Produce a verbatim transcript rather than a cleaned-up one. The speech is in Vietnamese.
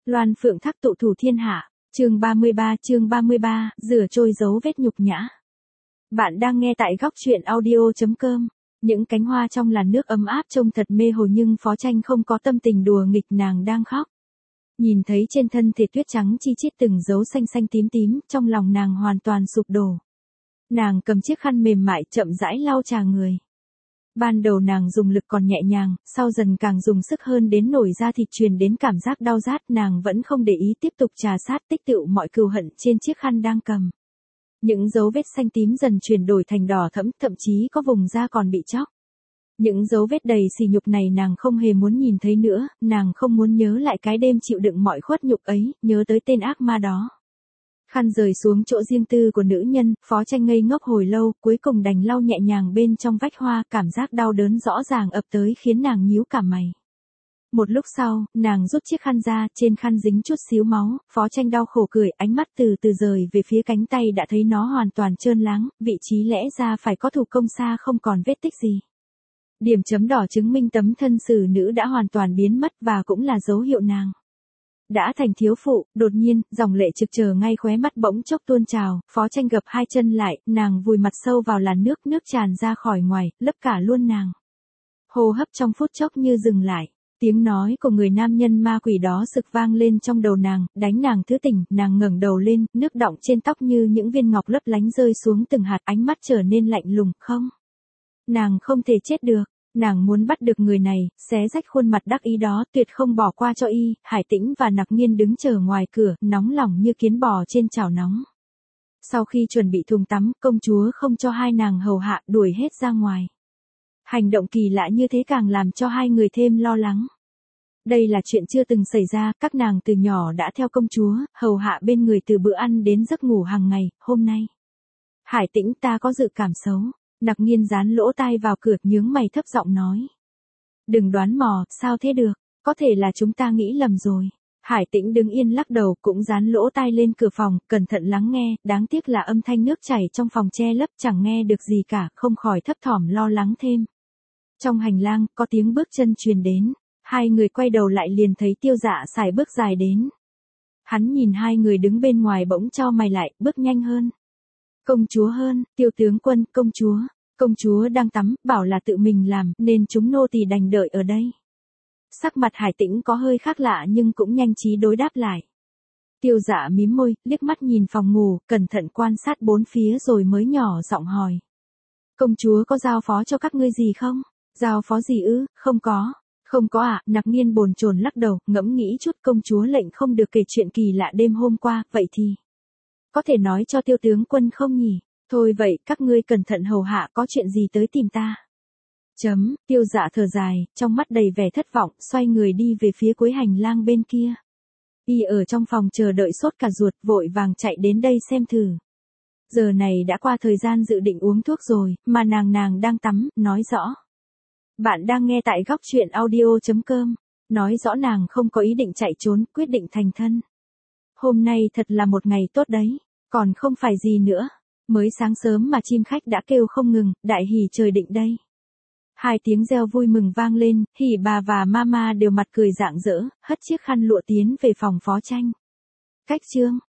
Loan phượng thác tụ thủ thiên hạ, chương ba mươi ba, chương ba mươi ba, rửa trôi dấu vết nhục nhã. Bạn đang nghe tại góc truyện audio chấm com. Những cánh hoa trong làn nước ấm áp trông thật mê hồ nhưng Phó Tranh không có tâm tình đùa nghịch, nàng đang khóc. Nhìn thấy trên thân thể tuyết trắng chi chít từng dấu xanh xanh tím tím, trong lòng nàng hoàn toàn sụp đổ. Nàng cầm chiếc khăn mềm mại chậm rãi lau chà người. Ban đầu nàng dùng lực còn nhẹ nhàng, sau dần càng dùng sức hơn đến nổi da thịt truyền đến cảm giác đau rát, nàng vẫn không để ý tiếp tục trà sát tích tụ mọi cừu hận trên chiếc khăn đang cầm. Những dấu vết xanh tím dần chuyển đổi thành đỏ thẫm, thậm chí có vùng da còn bị chóc. Những dấu vết đầy sỉ nhục này nàng không hề muốn nhìn thấy nữa, nàng không muốn nhớ lại cái đêm chịu đựng mọi khuất nhục ấy, nhớ tới tên ác ma đó. Khăn rời xuống chỗ riêng tư của nữ nhân, Phó Tranh ngây ngốc hồi lâu, cuối cùng đành lau nhẹ nhàng bên trong vách hoa, cảm giác đau đớn rõ ràng ập tới khiến nàng nhíu cả mày. Một lúc sau, nàng rút chiếc khăn ra, trên khăn dính chút xíu máu, Phó Tranh đau khổ cười, ánh mắt từ từ rời về phía cánh tay đã thấy nó hoàn toàn trơn láng, vị trí lẽ ra phải có thủ công xa không còn vết tích gì. Điểm chấm đỏ chứng minh tấm thân xử nữ đã hoàn toàn biến mất và cũng là dấu hiệu nàng đã thành thiếu phụ. Đột nhiên, dòng lệ trực chờ ngay khóe mắt bỗng chốc tuôn trào, Phó Tranh gập hai chân lại, nàng vùi mặt sâu vào làn nước, nước tràn ra khỏi ngoài, lấp cả luôn nàng. Hô hấp trong phút chốc như dừng lại, tiếng nói của người nam nhân ma quỷ đó sực vang lên trong đầu nàng, đánh nàng thứ tỉnh, nàng ngẩng đầu lên, nước đọng trên tóc như những viên ngọc lấp lánh rơi xuống từng hạt, ánh mắt trở nên lạnh lùng, không. Nàng không thể chết được. Nàng muốn bắt được người này, xé rách khuôn mặt đắc ý đó, tuyệt không bỏ qua cho y. Hải Tĩnh và Nặc Nghiên đứng chờ ngoài cửa, nóng lòng như kiến bò trên chảo nóng. Sau khi chuẩn bị thùng tắm, công chúa không cho hai nàng hầu hạ, đuổi hết ra ngoài. Hành động kỳ lạ như thế càng làm cho hai người thêm lo lắng. Đây là chuyện chưa từng xảy ra, các nàng từ nhỏ đã theo công chúa, hầu hạ bên người từ bữa ăn đến giấc ngủ hàng ngày, hôm nay. Hải Tĩnh, ta có dự cảm xấu. Nặc Nghiên dán lỗ tai vào cửa, nhướng mày thấp giọng nói. Đừng đoán mò, sao thế được, có thể là chúng ta nghĩ lầm rồi. Hải Tĩnh đứng yên lắc đầu, cũng dán lỗ tai lên cửa phòng, cẩn thận lắng nghe, đáng tiếc là âm thanh nước chảy trong phòng che lấp, chẳng nghe được gì cả, không khỏi thấp thỏm lo lắng thêm. Trong hành lang, có tiếng bước chân truyền đến, hai người quay đầu lại liền thấy Tiêu Dạ sải bước dài đến. Hắn nhìn hai người đứng bên ngoài bỗng chau mày lại, bước nhanh hơn. Công chúa hơn, Tiêu tướng quân, công chúa, công chúa đang tắm, bảo là tự mình làm, nên chúng nô tỳ đành đợi ở đây. Sắc mặt Hải Tĩnh có hơi khác lạ nhưng cũng nhanh trí đối đáp lại. Tiêu Dạ mím môi, liếc mắt nhìn phòng ngủ, cẩn thận quan sát bốn phía rồi mới nhỏ giọng hỏi. Công chúa có giao phó cho các ngươi gì không? Giao phó gì ư? Không có. Không có ạ, à? Nặc Nghiên bồn chồn lắc đầu, ngẫm nghĩ chút, công chúa lệnh không được kể chuyện kỳ lạ đêm hôm qua, vậy thì có thể nói cho Tiêu tướng quân không nhỉ? Thôi vậy, các ngươi cẩn thận hầu hạ, có chuyện gì tới tìm ta. Chấm, Tiêu Dạ thở dài, trong mắt đầy vẻ thất vọng, xoay người đi về phía cuối hành lang bên kia. Y ở trong phòng chờ đợi sốt cả ruột, vội vàng chạy đến đây xem thử. Giờ này đã qua thời gian dự định uống thuốc rồi, mà nàng nàng đang tắm, nói rõ. Bạn đang nghe tại góc truyện audio chấm com, nói rõ nàng không có ý định chạy trốn, quyết định thành thân. Hôm nay thật là một ngày tốt đấy, còn không phải gì nữa. Mới sáng sớm mà chim khách đã kêu không ngừng, đại hỉ trời định đây. Hai tiếng reo vui mừng vang lên, Hỉ bà và Mama đều mặt cười rạng rỡ, hất chiếc khăn lụa tiến về phòng Phó Tranh. Cách chương,